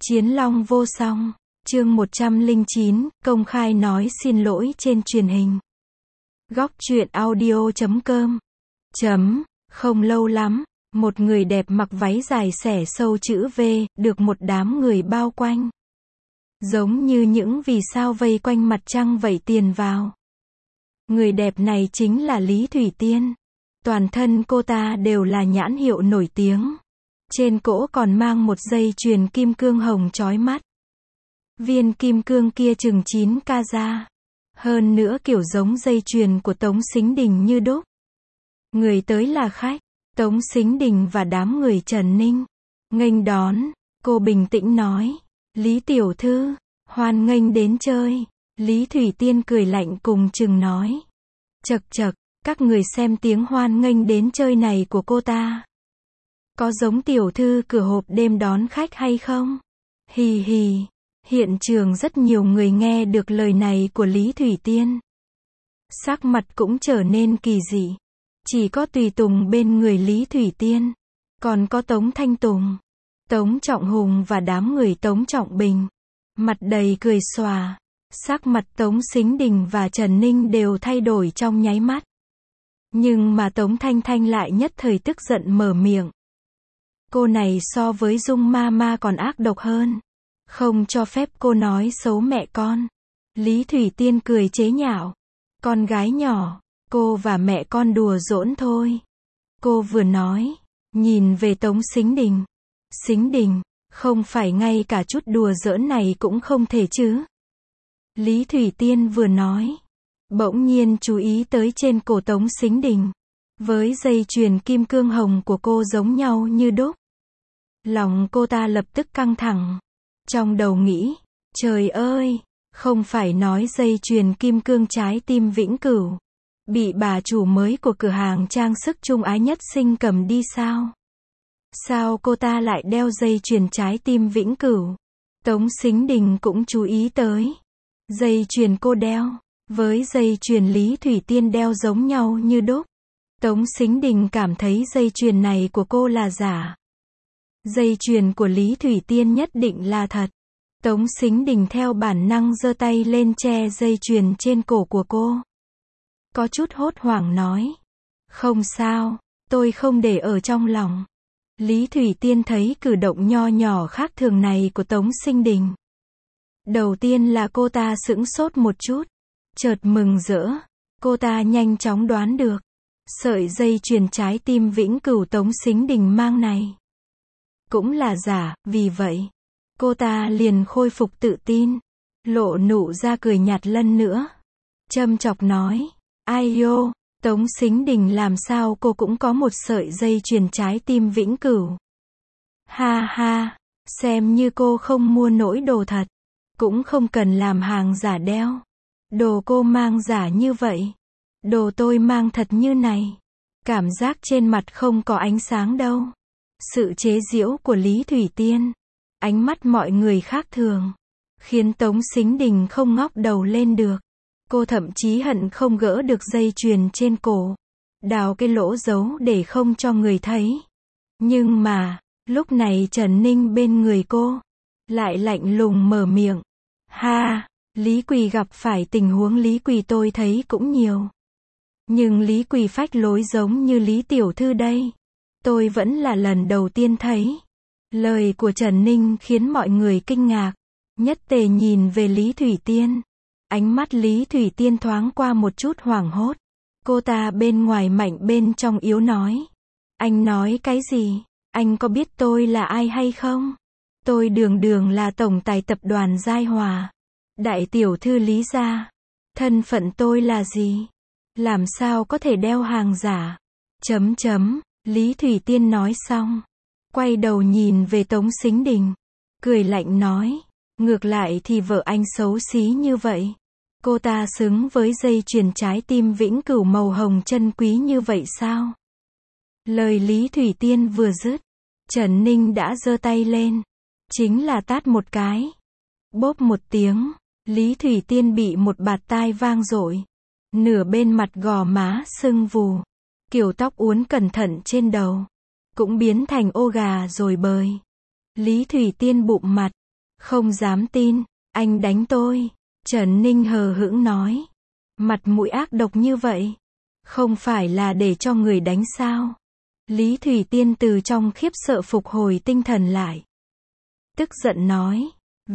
Chiến Long vô song, chương 109, công khai nói xin lỗi trên truyền hình. Góc truyện audio.com. Không lâu lắm, một người đẹp mặc váy dài xẻ sâu chữ V, được một đám người bao quanh. Giống như những vì sao vây quanh mặt trăng vẩy tiền vào. Người đẹp này chính là Lý Thủy Tiên. Toàn thân cô ta đều là nhãn hiệu nổi tiếng. Trên cổ còn mang một dây chuyền kim cương hồng chói mắt. Viên kim cương kia chừng 9 carat. Hơn nữa kiểu giống dây chuyền của Tống Sính Đình như đúc. Người tới là khách, Tống Sính Đình và đám người Trần Ninh. Nghênh đón, cô bình tĩnh nói, Lý tiểu thư, hoan nghênh đến chơi. Lý Thủy Tiên cười lạnh cùng chừng nói, chậc chậc, các người xem tiếng hoan nghênh đến chơi này của cô ta. Có giống tiểu thư cửa hộp đêm đón khách hay không? Hì hì. Hiện trường rất nhiều người nghe được lời này của Lý Thủy Tiên. Sắc mặt cũng trở nên kỳ dị. Chỉ có tùy tùng bên người Lý Thủy Tiên. Còn có Tống Thanh Tùng, Tống Trọng Hùng và đám người Tống Trọng Bình. Mặt đầy cười xòa. Sắc mặt Tống Sính Đình và Trần Ninh đều thay đổi trong nháy mắt. Nhưng mà Tống Thanh Thanh lại nhất thời tức giận mở miệng. Cô này so với Dung Mama còn ác độc hơn. Không cho phép cô nói xấu mẹ con. Lý Thủy Tiên cười chế nhạo. Con gái nhỏ, cô và mẹ con đùa giỡn thôi. Cô vừa nói, nhìn về Tống Sính Đình. Sính Đình, không phải ngay cả chút đùa giỡn này cũng không thể chứ. Lý Thủy Tiên vừa nói, bỗng nhiên chú ý tới trên cổ Tống Sính Đình. Với dây chuyền kim cương hồng của cô giống nhau như đúc. Lòng cô ta lập tức căng thẳng. Trong đầu nghĩ, trời ơi, không phải nói dây chuyền kim cương trái tim vĩnh cửu. Bị bà chủ mới của cửa hàng trang sức trung ái nhất sinh cầm đi sao? Sao cô ta lại đeo dây chuyền trái tim vĩnh cửu? Tống Sính Đình cũng chú ý tới. Dây chuyền cô đeo, với dây chuyền Lý Thủy Tiên đeo giống nhau như đúc. Tống Sính Đình cảm thấy dây chuyền này của cô là giả. Dây chuyền của Lý Thủy Tiên nhất định là thật. Tống Sính Đình theo bản năng giơ tay lên che dây chuyền trên cổ của cô. Có chút hốt hoảng nói. Không sao, tôi không để ở trong lòng. Lý Thủy Tiên thấy cử động nho nhỏ khác thường này của Tống Sính Đình. Đầu tiên là cô ta sững sốt một chút. Chợt mừng rỡ. Cô ta nhanh chóng đoán được. Sợi dây chuyền trái tim vĩnh cửu Tống Sính Đình mang này cũng là giả, vì vậy cô ta liền khôi phục tự tin, lộ nụ ra cười nhạt lần nữa. Châm chọc nói, ai yo, Tống Sính Đình làm sao cô cũng có một sợi dây chuyền trái tim vĩnh cửu. Ha ha, xem như cô không mua nổi đồ thật, cũng không cần làm hàng giả đeo. Đồ cô mang giả như vậy, đồ tôi mang thật như này. Cảm giác trên mặt không có ánh sáng đâu. Sự chế giễu của Lý Thủy Tiên, ánh mắt mọi người khác thường, khiến Tống Sính Đình không ngóc đầu lên được. Cô thậm chí hận không gỡ được dây chuyền trên cổ, đào cái lỗ giấu để không cho người thấy. Nhưng mà, lúc này Trần Ninh bên người cô, lại lạnh lùng mở miệng. Ha, Lý Quỳ gặp phải tình huống Lý Quỳ tôi thấy cũng nhiều. Nhưng Lý Quỳ phách lối giống như Lý tiểu thư đây, tôi vẫn là lần đầu tiên thấy. Lời của Trần Ninh khiến mọi người kinh ngạc. Nhất tề nhìn về Lý Thủy Tiên. Ánh mắt Lý Thủy Tiên thoáng qua một chút hoảng hốt. Cô ta bên ngoài mạnh bên trong yếu nói. Anh nói cái gì? Anh có biết tôi là ai hay không? Tôi đường đường là tổng tài tập đoàn Giai Hòa. Đại tiểu thư Lý gia. Thân phận tôi là gì? Làm sao có thể đeo hàng giả? Lý Thủy Tiên nói xong, quay đầu nhìn về Tống Sính Đình, cười lạnh nói, ngược lại thì vợ anh xấu xí như vậy. Cô ta xứng với dây chuyền trái tim vĩnh cửu màu hồng chân quý như vậy sao? Lời Lý Thủy Tiên vừa dứt, Trần Ninh đã giơ tay lên, chính là tát một cái. Bốp một tiếng, Lý Thủy Tiên bị một bạt tai vang dội. Nửa bên mặt gò má sưng vù. Kiểu tóc uốn cẩn thận trên đầu cũng biến thành ô gà rồi bời. Lý Thủy Tiên bụm mặt, Không dám tin, anh đánh tôi. Trần Ninh hờ hững nói. Mặt mũi ác độc như vậy. Không phải là để cho người đánh sao? Lý Thủy Tiên từ trong khiếp sợ phục hồi tinh thần lại. Tức giận nói.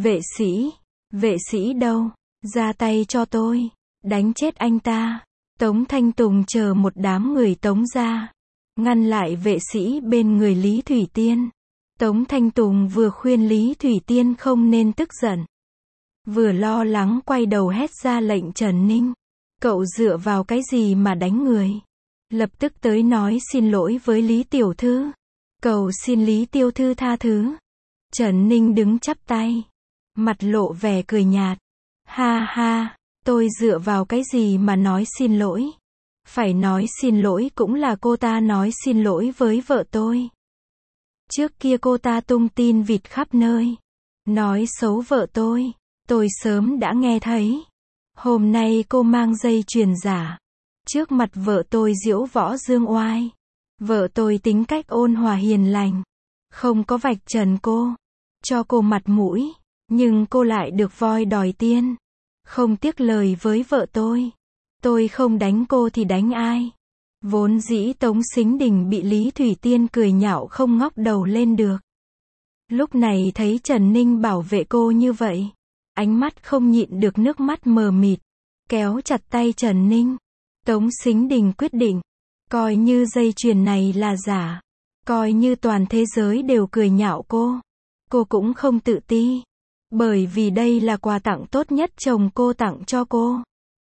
Vệ sĩ đâu? Ra tay cho tôi. Đánh chết anh ta. Tống Thanh Tùng chờ một đám người tống ra. Ngăn lại vệ sĩ bên người Lý Thủy Tiên. Tống Thanh Tùng vừa khuyên Lý Thủy Tiên không nên tức giận. Vừa lo lắng quay đầu hét ra lệnh Trần Ninh. Cậu dựa vào cái gì mà đánh người? Lập tức tới nói xin lỗi với Lý Tiểu Thư. Cầu xin Lý Tiểu Thư tha thứ. Trần Ninh đứng chắp tay. Mặt lộ vẻ cười nhạt. Ha ha, tôi dựa vào cái gì mà nói xin lỗi? Phải nói xin lỗi cũng là cô ta nói xin lỗi với vợ tôi. Trước kia cô ta tung tin vịt khắp nơi. Nói xấu vợ tôi sớm đã nghe thấy. Hôm nay cô mang dây chuyền giả. Trước mặt vợ tôi diễu võ dương oai. Vợ tôi tính cách ôn hòa hiền lành. Không có vạch trần cô. Cho cô mặt mũi. Nhưng cô lại được voi đòi tiên. Không tiếc lời với vợ tôi. Tôi không đánh cô thì đánh ai? Vốn dĩ Tống Sính Đình bị Lý Thủy Tiên cười nhạo không ngóc đầu lên được. Lúc này thấy Trần Ninh bảo vệ cô như vậy. Ánh mắt không nhịn được nước mắt mờ mịt. Kéo chặt tay Trần Ninh. Tống Sính Đình quyết định. Coi như dây chuyền này là giả. Coi như toàn thế giới đều cười nhạo cô. Cô cũng không tự ti. Bởi vì đây là quà tặng tốt nhất chồng cô tặng cho cô.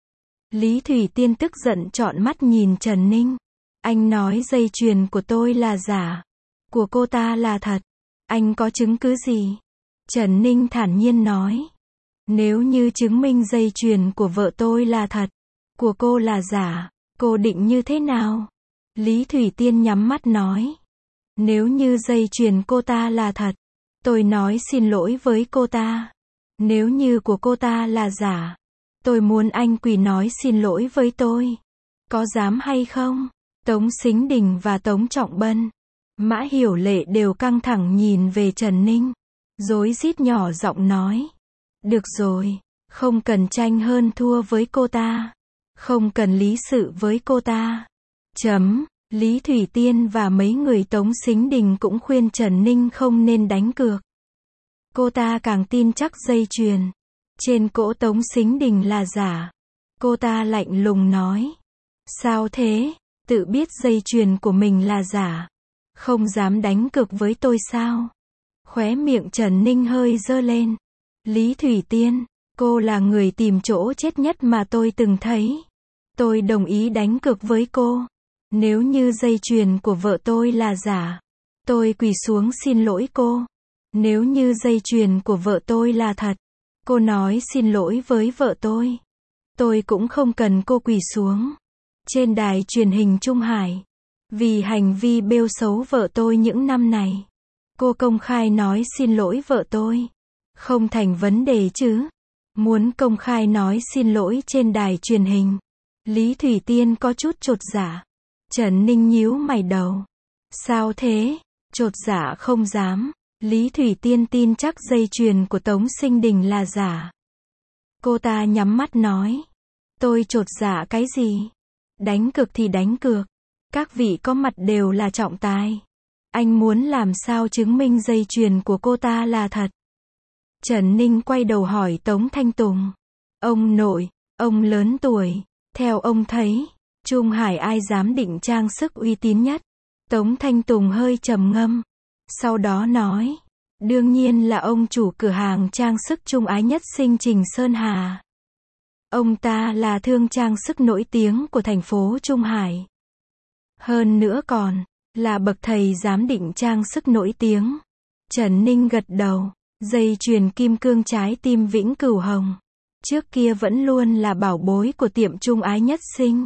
Lý Thủy Tiên tức giận trọn mắt nhìn Trần Ninh. Anh nói dây chuyền của tôi là giả. Của cô ta là thật. Anh có chứng cứ gì? Trần Ninh thản nhiên nói. Nếu như chứng minh dây chuyền của vợ tôi là thật, của cô là giả, cô định như thế nào? Lý Thủy Tiên nhắm mắt nói. Nếu như dây chuyền cô ta là thật, tôi nói xin lỗi với cô ta. Nếu như của cô ta là giả, tôi muốn anh quỳ nói xin lỗi với tôi. Có dám hay không? Tống Sính Đình và Tống Trọng Bân, Mã Hiểu Lệ đều căng thẳng nhìn về Trần Ninh. Rối rít nhỏ giọng nói. Được rồi, không cần tranh hơn thua với cô ta. Không cần lý sự với cô ta. Lý Thủy Tiên và mấy người Tống Sính Đình cũng khuyên Trần Ninh không nên đánh cược. Cô ta càng tin chắc dây chuyền trên cổ Tống Sính Đình là giả. Cô ta lạnh lùng nói. Sao thế? Tự biết dây chuyền của mình là giả. Không dám đánh cược với tôi sao? Khóe miệng Trần Ninh hơi giơ lên. Lý Thủy Tiên, cô là người tìm chỗ chết nhất mà tôi từng thấy. Tôi đồng ý đánh cược với cô. Nếu như dây chuyền của vợ tôi là giả, tôi quỳ xuống xin lỗi cô. Nếu như dây chuyền của vợ tôi là thật, cô nói xin lỗi với vợ tôi cũng không cần cô quỳ xuống. Trên đài truyền hình Trung Hải, vì hành vi bêu xấu vợ tôi những năm này, cô công khai nói xin lỗi vợ tôi. Không thành vấn đề chứ? Muốn công khai nói xin lỗi trên đài truyền hình. Lý Thủy Tiên có chút chột dạ. Trần Ninh nhíu mày đầu. Sao thế? Chột dạ không dám. Lý Thủy Tiên tin chắc dây chuyền của Tống Sính Đình là giả. Cô ta nhắm mắt nói. Tôi chột dạ cái gì? Đánh cược thì đánh cược. Các vị có mặt đều là trọng tài. Anh muốn làm sao chứng minh dây chuyền của cô ta là thật? Trần Ninh quay đầu hỏi Tống Thanh Tùng. Ông nội, ông lớn tuổi. Theo ông thấy, Trung Hải ai dám định trang sức uy tín nhất? Tống Thanh Tùng hơi trầm ngâm. Sau đó nói. Đương nhiên là ông chủ cửa hàng trang sức Trung Ái Nhất Sinh Trình Sơn Hà. Ông ta là thương trang sức nổi tiếng của thành phố Trung Hải. Hơn nữa còn là bậc thầy giám định trang sức nổi tiếng. Trần Ninh gật đầu. Dây chuyền kim cương trái tim vĩnh cửu hồng. Trước kia vẫn luôn là bảo bối của tiệm Trung Ái Nhất Sinh.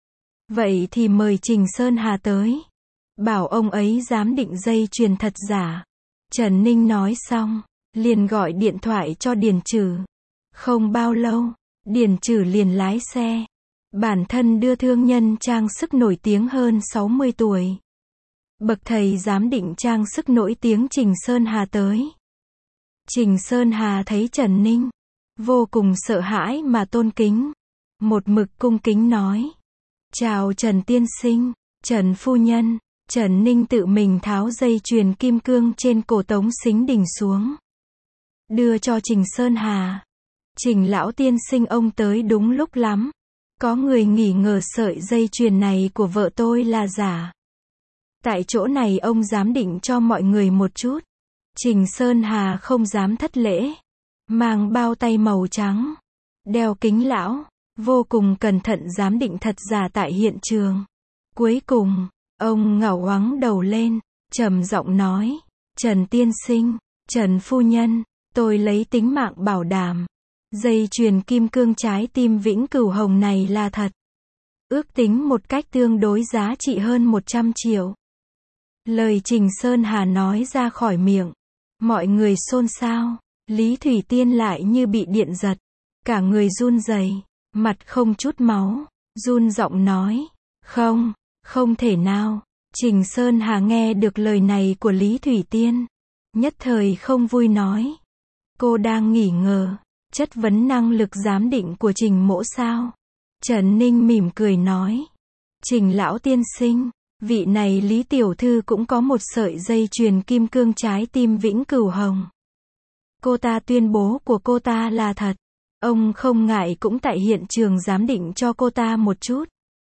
Vậy thì mời Trình Sơn Hà tới. Bảo ông ấy giám định dây chuyền thật giả. Trần Ninh nói xong, liền gọi điện thoại cho Điền Trừ. Không bao lâu, Điền Trừ liền lái xe. Bản thân đưa thương nhân trang sức nổi tiếng hơn 60 tuổi. Bậc thầy giám định trang sức nổi tiếng Trình Sơn Hà tới. Trình Sơn Hà thấy Trần Ninh vô cùng sợ hãi mà tôn kính, một mực cung kính nói: "Chào Trần tiên sinh, Trần phu nhân." Trần Ninh tự mình tháo dây chuyền kim cương trên cổ Tống Sính Đình xuống, đưa cho Trình Sơn Hà. "Trình lão tiên sinh, ông tới đúng lúc lắm. Có người nghi ngờ sợi dây chuyền này của vợ tôi là giả. Tại chỗ này ông giám định cho mọi người một chút." Trình Sơn Hà không dám thất lễ, mang bao tay màu trắng, đeo kính lão, vô cùng cẩn thận giám định thật giả tại hiện trường. Cuối cùng, ông ngẩng ngoáng đầu lên, trầm giọng nói: "Trần tiên sinh, Trần phu nhân, tôi lấy tính mạng bảo đảm, dây chuyền kim cương trái tim vĩnh cửu hồng này là thật. Ước tính một cách tương đối giá trị hơn 100 triệu." Lời Trình Sơn Hà nói ra khỏi miệng, mọi người xôn xao. Lý Thủy Tiên lại như bị điện giật, cả người run rẩy, mặt không chút máu, run giọng nói: "Không, không thể nào." Trình Sơn Hà nghe được lời này của Lý Thủy Tiên, nhất thời không vui nói: "Cô đang nghi ngờ, chất vấn năng lực giám định của Trình mỗ sao?" Trần Ninh mỉm cười nói: "Trình lão tiên sinh, vị này Lý tiểu thư cũng có một sợi dây chuyền kim cương trái tim vĩnh cửu hồng. Cô ta tuyên bố của cô ta là thật. Ông không ngại cũng tại hiện trường giám định cho cô ta một chút,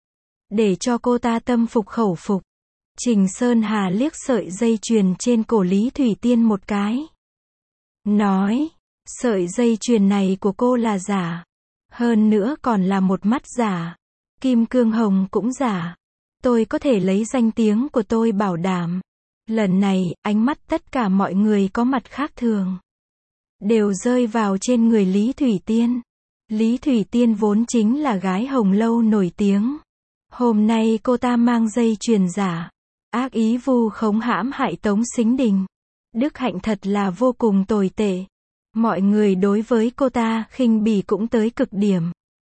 để cho cô ta tâm phục khẩu phục." Trình Sơn Hà liếc sợi dây chuyền trên cổ Lý Thủy Tiên một cái, nói: "Sợi dây chuyền này của cô là giả, hơn nữa còn là một mắt giả, kim cương hồng cũng giả. Tôi có thể lấy danh tiếng của tôi bảo đảm." Lần này, ánh mắt tất cả mọi người có mặt khác thường đều rơi vào trên người Lý Thủy Tiên. Lý Thủy Tiên vốn chính là gái Hồng Lâu nổi tiếng. Hôm nay cô ta mang dây chuyền giả, ác ý vu khống hãm hại Tống Sính Đình. Đức hạnh thật là vô cùng tồi tệ. Mọi người đối với cô ta khinh bỉ cũng tới cực điểm.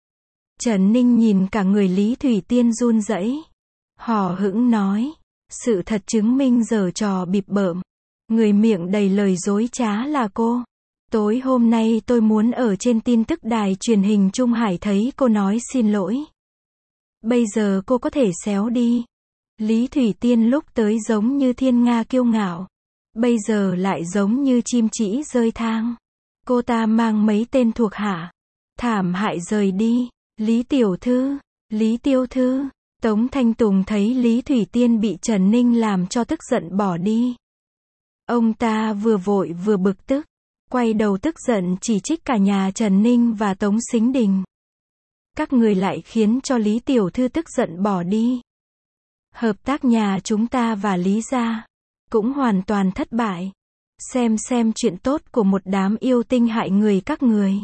Trần Ninh nhìn cả người Lý Thủy Tiên run rẩy, hò hững nói: "Sự thật chứng minh giở trò bịp bợm, người miệng đầy lời dối trá là cô. Tối hôm nay tôi muốn ở trên tin tức đài truyền hình Trung Hải thấy cô nói xin lỗi. Bây giờ cô có thể xéo đi." Lý Thủy Tiên lúc tới giống như thiên nga kiêu ngạo, bây giờ lại giống như chim chỉ rơi thang. Cô ta mang mấy tên thuộc hạ, thảm hại rời đi. "Lý tiểu thư, Lý tiêu thư." Tống Thanh Tùng thấy Lý Thủy Tiên bị Trần Ninh làm cho tức giận bỏ đi. Ông ta vừa vội vừa bực tức, quay đầu tức giận chỉ trích cả nhà Trần Ninh và Tống Sính Đình. "Các người lại khiến cho Lý tiểu thư tức giận bỏ đi. Hợp tác nhà chúng ta và Lý gia cũng hoàn toàn thất bại. Xem chuyện tốt của một đám yêu tinh hại người các người."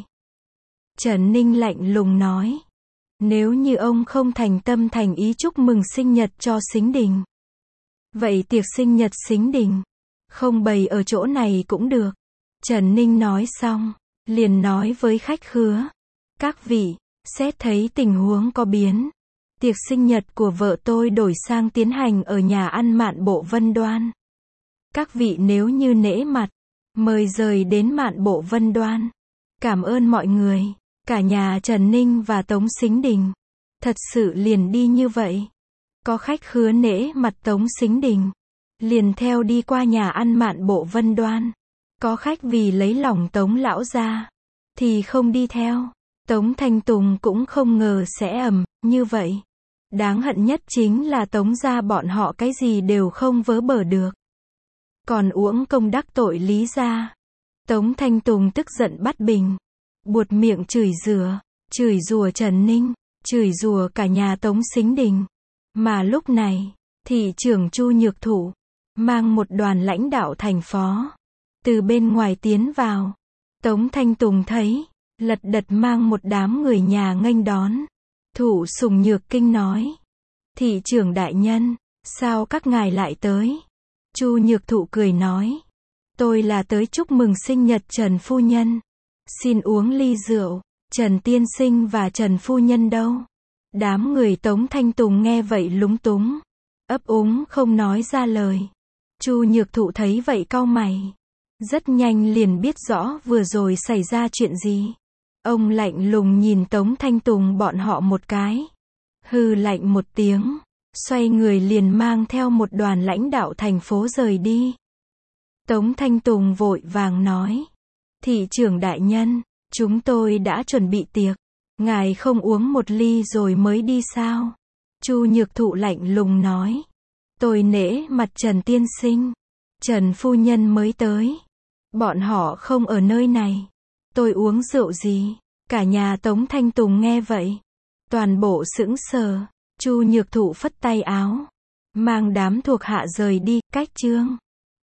Trần Ninh lạnh lùng nói: "Nếu như ông không thành tâm thành ý chúc mừng sinh nhật cho Sính Đình, vậy tiệc sinh nhật Sính Đình không bày ở chỗ này cũng được." Trần Ninh nói xong, liền nói với khách khứa: "Các vị, xét thấy tình huống có biến, tiệc sinh nhật của vợ tôi đổi sang tiến hành ở nhà ăn Mạn Bộ Vân Đoan. Các vị nếu như nể mặt, mời rời đến Mạn Bộ Vân Đoan. Cảm ơn mọi người." Cả nhà Trần Ninh và Tống Sính Đình thật sự liền đi như vậy. Có khách khứa nể mặt Tống Sính Đình, liền theo đi qua nhà ăn Mạn Bộ Vân Đoan. Có khách vì lấy lòng Tống lão gia, thì không đi theo. Tống Thanh Tùng cũng không ngờ sẽ ầm như vậy. Đáng hận nhất chính là Tống gia bọn họ cái gì đều không vớ bở được, còn uổng công đắc tội Lý gia. Tống Thanh Tùng tức giận bắt bình, buột miệng chửi rủa Trần Ninh, chửi rủa cả nhà Tống Sính Đình. Mà lúc này, thị trưởng Chu Nhược Thụ mang một đoàn lãnh đạo thành phó từ bên ngoài tiến vào. Tống Thanh Tùng thấy, lật đật mang một đám người nhà nghênh đón. Thụ Sùng Nhược Kinh nói: "Thị trưởng đại nhân, sao các ngài lại tới?" Chu Nhược Thụ cười nói: "Tôi là tới chúc mừng sinh nhật Trần phu nhân. Xin uống ly rượu. Trần tiên sinh và Trần phu nhân đâu?" Đám người Tống Thanh Tùng nghe vậy lúng túng, ấp úng không nói ra lời. Chu Nhược Thụ thấy vậy cau mày, rất nhanh liền biết rõ vừa rồi xảy ra chuyện gì. Ông lạnh lùng nhìn Tống Thanh Tùng bọn họ một cái. Hừ lạnh một tiếng, xoay người liền mang theo một đoàn lãnh đạo thành phố rời đi. Tống Thanh Tùng vội vàng nói. Thị trưởng đại nhân, chúng tôi đã chuẩn bị tiệc. Ngài không uống một ly rồi mới đi sao? Chu Nhược Thụ lạnh lùng nói. Tôi nể mặt Trần tiên sinh. Trần phu nhân mới tới. Bọn họ không ở nơi này. Tôi uống rượu gì? Cả nhà Tống Thanh Tùng nghe vậy. Toàn bộ sững sờ. Chu Nhược Thụ phất tay áo. Mang đám thuộc hạ rời đi, cách chương.